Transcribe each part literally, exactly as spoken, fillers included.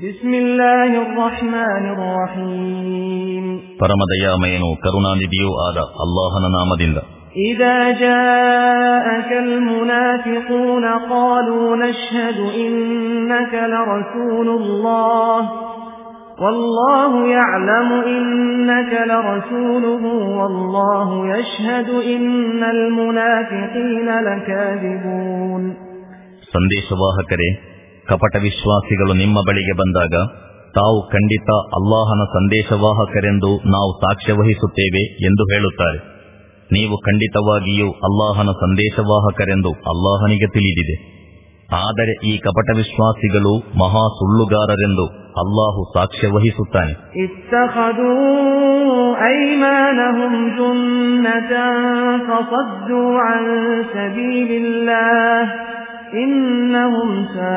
ಬಿಸ್ಮಿಲ್ಲಾಹಿರ್ ರಹ್ಮಾನಿರ್ ರಹೀಮ್. ಪರಮದಯಾಮಯನು ಕರುಣಾನಿಧಿಯೂ ಆದ ಅಲ್ಲಾಹನ ನಾಮದಿಂದ. ಇದಾ ಜಾಅಕಲ್ ಮುನಾಫಿಕೂನ ಕಾಲೂ ನಶ್ಹದು ಇನ್ನಕ ಲರಸೂಲುಲ್ಲಾಹ್ ವಲ್ಲಾಹು ಯಅಲಮು ಇನ್ನಕ ಲರಸೂಲುಹು ವಲ್ಲಾಹು ಯಶ್ಹದು ಇನ್ನಲ್ ಮುನಾಫಿಕೀನ ಲಕಾದಿಬೂನ್. ಸಂದೇಶವಾಹಕರೇ, ಕಪಟ ವಿಶ್ವಾಸಿಗಳು ನಿಮ್ಮ ಬಳಿಗೆ ಬಂದಾಗ ತಾವು ಖಂಡಿತ ಅಲ್ಲಾಹನ ಸಂದೇಶವಾಹಕರೆಂದು ನಾವು ಸಾಕ್ಷ್ಯ ವಹಿಸುತ್ತೇವೆ ಎಂದು ಹೇಳುತ್ತಾರೆ. ನೀವು ಖಂಡಿತವಾಗಿಯೂ ಅಲ್ಲಾಹನ ಸಂದೇಶವಾಹಕರೆಂದು ಅಲ್ಲಾಹನಿಗೆ ತಿಳಿದಿದೆ. ಆದರೆ ಈ ಕಪಟ ವಿಶ್ವಾಸಿಗಳು ಮಹಾ ಸುಳ್ಳುಗಾರರೆಂದು ಅಲ್ಲಾಹು ಸಾಕ್ಷ್ಯ ವಹಿಸುತ್ತಾನೆ. ಇತ್ತಖದೂ ಐಮಾನಹುಂ ಜುನ್ನತನ್ ಫಸದ್ದೂ ಅನ್ ಸಬೀಲಿಲ್ಲಾಹ್ ಇನ್ನಹುಂ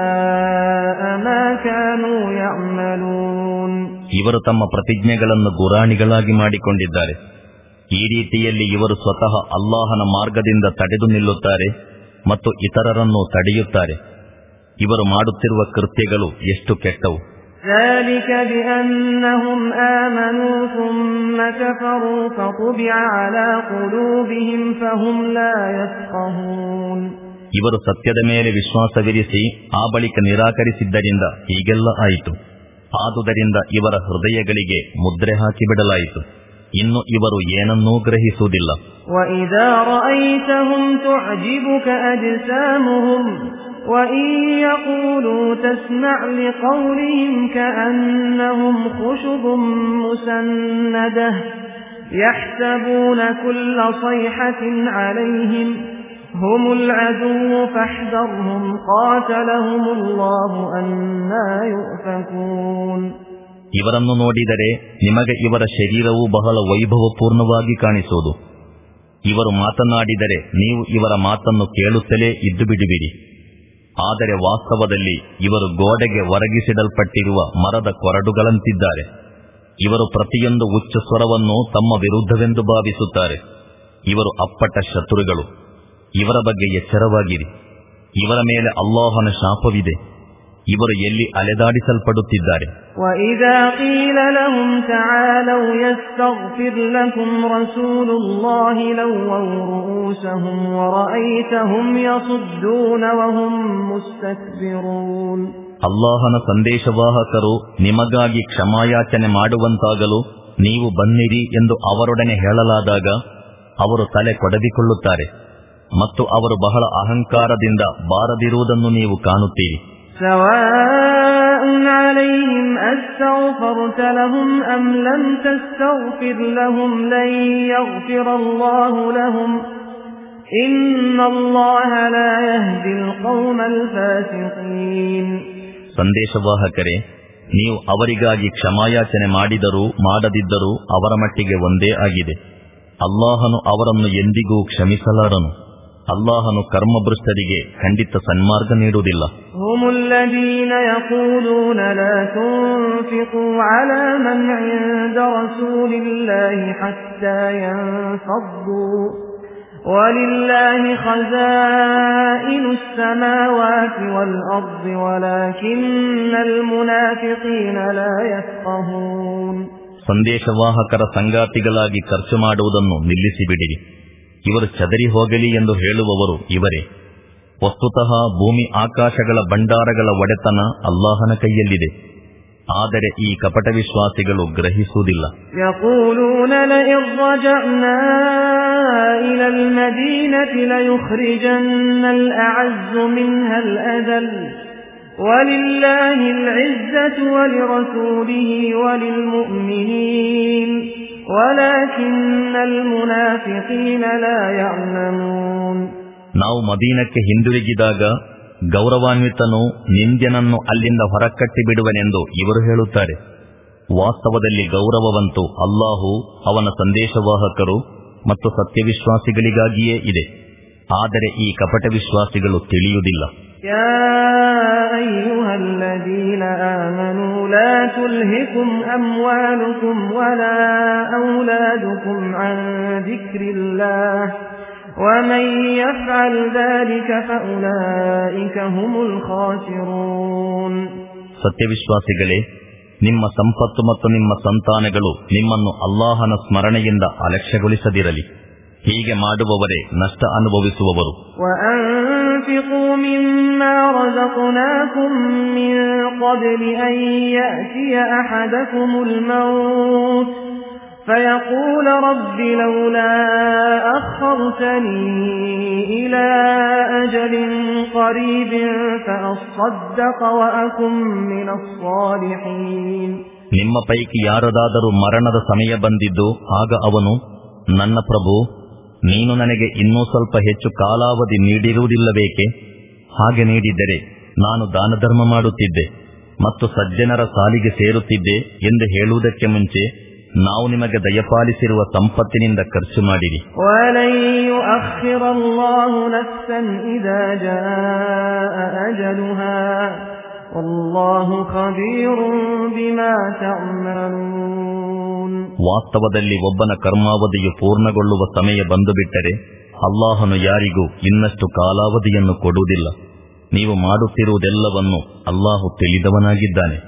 ಸಾಅ ಮಾ ಕಾನೂ ಯಅಮಲೂನ್. ಇವರು ತಮ್ಮ ಪ್ರತಿಜ್ಞೆಗಳನ್ನು ಗುರಾಣಿಗಳಾಗಿ ಮಾಡಿಕೊಂಡಿದ್ದಾರೆ. ಈ ರೀತಿಯಲ್ಲಿ ಇವರು ಸ್ವತಃ ಅಲ್ಲಾಹನ ಮಾರ್ಗದಿಂದ ತಡೆದು ನಿಲ್ಲುತ್ತಾರೆ ಮತ್ತು ಇತರರನ್ನು ತಡೆಯುತ್ತಾರೆ. ಇವರು ಮಾಡುತ್ತಿರುವ ಕೃತ್ಯಗಳು ಎಷ್ಟು ಕೆಟ್ಟವು. ذلك بأنهم آمنوا ثم كفروا فطبع على قلوبهم فهم لا يفقهون. ಇವರು ಸತ್ಯದ ಮೇಲೆ ವಿಶ್ವಾಸವಿರಿಸಿ ಆ ಬಳಿಕ ನಿರಾಕರಿಸಿದ್ದರಿಂದ ಹೀಗೆಲ್ಲ ಆಯಿತು. ಆದುದರಿಂದ ಇವರ ಹೃದಯಗಳಿಗೆ ಮುದ್ರೆ ಹಾಕಿಬಿಡಲಾಯಿತು. ಇನ್ನು ಇವರು ಏನನ್ನೂ ಗ್ರಹಿಸುವುದಿಲ್ಲ. وَإِذَا رَأَيْتَهُمْ تُعْجِبُكَ أَجْسَامُهُمْ وَإِنْ يَقُولُوا تَسْمَعْ لِقَوْلِهِمْ كَأَنَّهُمْ خُشُبٌ مُّسَنَّدَةٌ يَحْسَبُونَ كُلَّ صَيْحَةٍ عَلَيْهِمْ هُمُ الْعَدُوُّ فَاحْذَرْهُمْ قَاتَلَهُمُ اللَّهُ أَنَّىٰ يُؤْفَكُونَ. ಇವರನ್ನು ನೋಡಿದರೆ ನಿಮಗೆ ಇವರ ಶರೀರವು ಬಹಳ ವೈಭವಪೂರ್ಣವಾಗಿ ಕಾಣಿಸುವುದು. ಇವರು ಮಾತನಾಡಿದರೆ ನೀವು ಇವರ ಮಾತನ್ನು ಕೇಳುತ್ತಲೇ ಇದ್ದು ಬಿಡುವಿರಿ. ಆದರೆ ವಾಸ್ತವದಲ್ಲಿ ಇವರು ಗೋಡೆಗೆ ಒರಗಿಸಿಡಲ್ಪಟ್ಟಿರುವ ಮರದ ಕೊರಡುಗಳಂತಿದ್ದಾರೆ. ಇವರು ಪ್ರತಿಯೊಂದು ಉಚ್ಚ ಸ್ವರವನ್ನು ತಮ್ಮ ವಿರುದ್ಧವೆಂದು ಭಾವಿಸುತ್ತಾರೆ. ಇವರು ಅಪ್ಪಟ ಶತ್ರುಗಳು. ಇವರ ಬಗ್ಗೆ ಎಚ್ಚರವಾಗಿರಿ. ಇವರ ಮೇಲೆ ಅಲ್ಲಾಹನ ಶಾಪವಿದೆ. ಇವರು ಎಲ್ಲಿ ಅಲೆದಾಡಿಸಲ್ಪಡುತ್ತಿದ್ದಾರೆ. وَإِذَا قِيلَ لَهُمْ تَعَالَوْا يَسْتَغْفِرْ لَكُمْ رَسُولُ اللَّهِ لَوَّوْا رُءُوسَهُمْ وَرَأَيْتَهُمْ يَصُدُّونَ وَهُمْ مُسْتَكْبِرُونَ. ಅಲ್ಲಾಹನ ಸಂದೇಶವಾಹಕರು ನಿಮಗಾಗಿ ಕ್ಷಮಾಯಾಚನೆ ಮಾಡುವಂತಾಗಲು ನೀವು ಬನ್ನಿರಿ ಎಂದು ಅವರೊಡನೆ ಹೇಳಲಾದಾಗ ಅವರು ತಲೆ ಕೊಡದಿಕೊಳ್ಳುತ್ತಾರೆ ಮತ್ತು ಅವರು ಬಹಳ ಅಹಂಕಾರದಿಂದ ಬಾರದಿರುವುದನ್ನು ನೀವು ಕಾಣುತ್ತೀರಿ. سواء عليهم أستغفرت لهم أم لم تستغفر لهم لن يغفر الله لهم إن الله لا يهدي القوم الفاسقين. ಸಂದೇಶವಾಹಕರೇ, ನೀವು ಅವರಿಗಾಗಿ ಕ್ಷಮಾಯಾಚನೆ ಮಾಡಿದರೂ ಮಾಡದಿದ್ದರೂ ಅವರ ಮಟ್ಟಿಗೆ ಒಂದೇ ಆಗಿದೆ. ಅಲ್ಲಾಹನು ಅವರನ್ನು ಎಂದಿಗೂ ಕ್ಷಮಿಸಲಾರನು. ಅಲ್ಲಾಹನು ಕರ್ಮಭ್ರಷ್ಟರಿಗೆ ಖಂಡಿತ ಸನ್ಮಾರ್ಗ ನೀಡುವುದಿಲ್ಲ. هم الذين يقولون لا تنفقوا على من عند رسول الله حتى ينفضوا ولله خزائن السماوات والأرض ولكن المنافقين لا يفقهون. ಸಂದೇಶವಾಹಕರ ಸಂಗಾತಿಗಳಾಗಿ ಖರ್ಚು ಮಾಡುವುದನ್ನು ನಿಲ್ಲಿಸಿಬಿಡಿರಿ. ಇವರು ಚದರಿ ಹೋಗಲಿ ಎಂದು ಹೇಳುವವರು ಇವರೇ. ವಸ್ತುತಃ ಭೂಮಿ ಆಕಾಶಗಳ ಭಂಡಾರಗಳ ಒಡೆತನ ಅಲ್ಲಾಹನ ಕೈಯಲ್ಲಿದೆ. ಆದರೆ ಈ ಕಪಟ ವಿಶ್ವಾಸಿಗಳು ಗ್ರಹಿಸುವುದಿಲ್ಲ. ಯಕೂಲೂನ ಲಇನ್ ರಜಅನಾ ಇಲಲ್ ಮದೀನತಿ ಲಯುಖ್ರಿಜನ್ನಲ್ ಅಅಜ್ಜು ಮಿನ್ಹಲ್ ಅದಲ್ ವಲಿಲ್ಲಾಹಿಲ್ ಇಜ್ಜತು ವಲಿರಸೂಲಿಹಿ ವಲಿಲ್ಮುಅ್ಮಿನೀನ್ ವಲಾಕಿನ್ನಲ್ ಮುನಾಫಿಕೀನ ಲಾ ಯಅಲಮೂನ್. ನಾವು ಮದೀನಕ್ಕೆ ಹಿಂದಿರುಗಿದಾಗ ಗೌರವಾನ್ವಿತನು ನಿಂದ್ಯನನ್ನು ಅಲ್ಲಿಂದ ಹೊರಕಟ್ಟಿ ಬಿಡುವನೆಂದು ಇವರು ಹೇಳುತ್ತಾರೆ. ವಾಸ್ತವದಲ್ಲಿ ಗೌರವವಂತೂ ಅಲ್ಲಾಹು, ಅವನ ಸಂದೇಶವಾಹಕರು ಮತ್ತು ಸತ್ಯವಿಶ್ವಾಸಿಗಳಿಗಾಗಿಯೇ ಇದೆ. ಆದರೆ ಈ ಕಪಟ ವಿಶ್ವಾಸಿಗಳು ತಿಳಿಯುವುದಿಲ್ಲ. ಯಾ ಅಯ್ಯುಹಲ್ಲದೀನ ಆಮನೂ ಲಾ ತುಲ್ಹಿಕುಂ ಅಮ್ವಾಲುಕುಂ ವಲಾ ಔಲಾದುಕುಂ ಅನ್ ದಿಕ್ರಿಲ್ಲಾಹ್ ومن يفعل ذلك فأولئك هم الخاسرون. ಸತ್ಯವಿಶ್ವಾಸಿಗಳೇ, ನಿಮ್ಮ ಸಂಪತ್ತು ಮತ್ತು ನಿಮ್ಮ ಸಂತಾನಗಳು ನಿಮ್ಮನ್ನು ಅಲ್ಲಾಹನ ಸ್ಮರಣೆಯಿಂದ ಅಲಕ್ಷ್ಯಗೊಳಿಸದಿರಲಿ. ಹೀಗೆ ಮಾಡುವವರೇ ನಷ್ಟ ಅನುಭವಿಸುವವರು. وَأَنفِقُوا مِمَّا رَزَقْنَاكُم مِّن قَبْلِ أَن يَأْتِيَ أَحَدَكُمُ الْمَوْتُ فَيَقُولَ رَبِّ لَوْلَا أَخَّرْتَنِي إِلَىٰ أَجَلٍ قَرِيبٍ فَأَصَّدَّقَ وَأَكُن مِّنَ الصَّالِحِينَ. ನಿಮ್ಮ ಪೈಕಿ ಯಾರದಾದರೂ ಮರಣದ ಸಮಯ ಬಂದಿದ್ದು ಆಗ ಅವನು, ನನ್ನ ಪ್ರಭು, ನೀನು ನನಗೆ ಇನ್ನೂ ಸ್ವಲ್ಪ ಹೆಚ್ಚು ಕಾಲಾವಧಿ ನೀಡಿರುವುದಿಲ್ಲಬೇಕೆ? ಹಾಗೆ ನೀಡಿದ್ದರೆ ನಾನು ದಾನಧರ್ಮ ಮಾಡುತ್ತಿದ್ದೆ ಮತ್ತು ಸಜ್ಜನರ ಸಾಲಿಗೆ ಸೇರುತ್ತಿದ್ದೆ ಎಂದು ಹೇಳುವುದಕ್ಕೆ ಮುಂಚೆ ನಾವು ನಿಮಗೆ ದಯಪಾಲಿಸಿರುವ ಸಂಪತ್ತಿನಿಂದ ಖರ್ಚು ಮಾಡಿರಿ. وَلَن يُؤَخِّرَ اللَّهُ نَفْسًا إِذَا جَاءَ أَجَلُهَا وَاللَّهُ خَبِيرٌ بِمَا تَعْمَلُونَ. ವಾಸ್ತವದಲ್ಲಿ ಒಬ್ಬನ ಕರ್ಮಾವಧಿಯು ಪೂರ್ಣಗೊಳ್ಳುವ ಸಮಯ ಬಂದುಬಿಟ್ಟರೆ ಅಲ್ಲಾಹನು ಯಾರಿಗೂ ಇನ್ನಷ್ಟು ಕಾಲಾವಧಿಯನ್ನು ಕೊಡುವುದಿಲ್ಲ. ನೀವು ಮಾಡುತ್ತಿರುವುದೆಲ್ಲವನ್ನು ಅಲ್ಲಾಹು ತಿಳಿದವನಾಗಿದ್ದಾನೆ.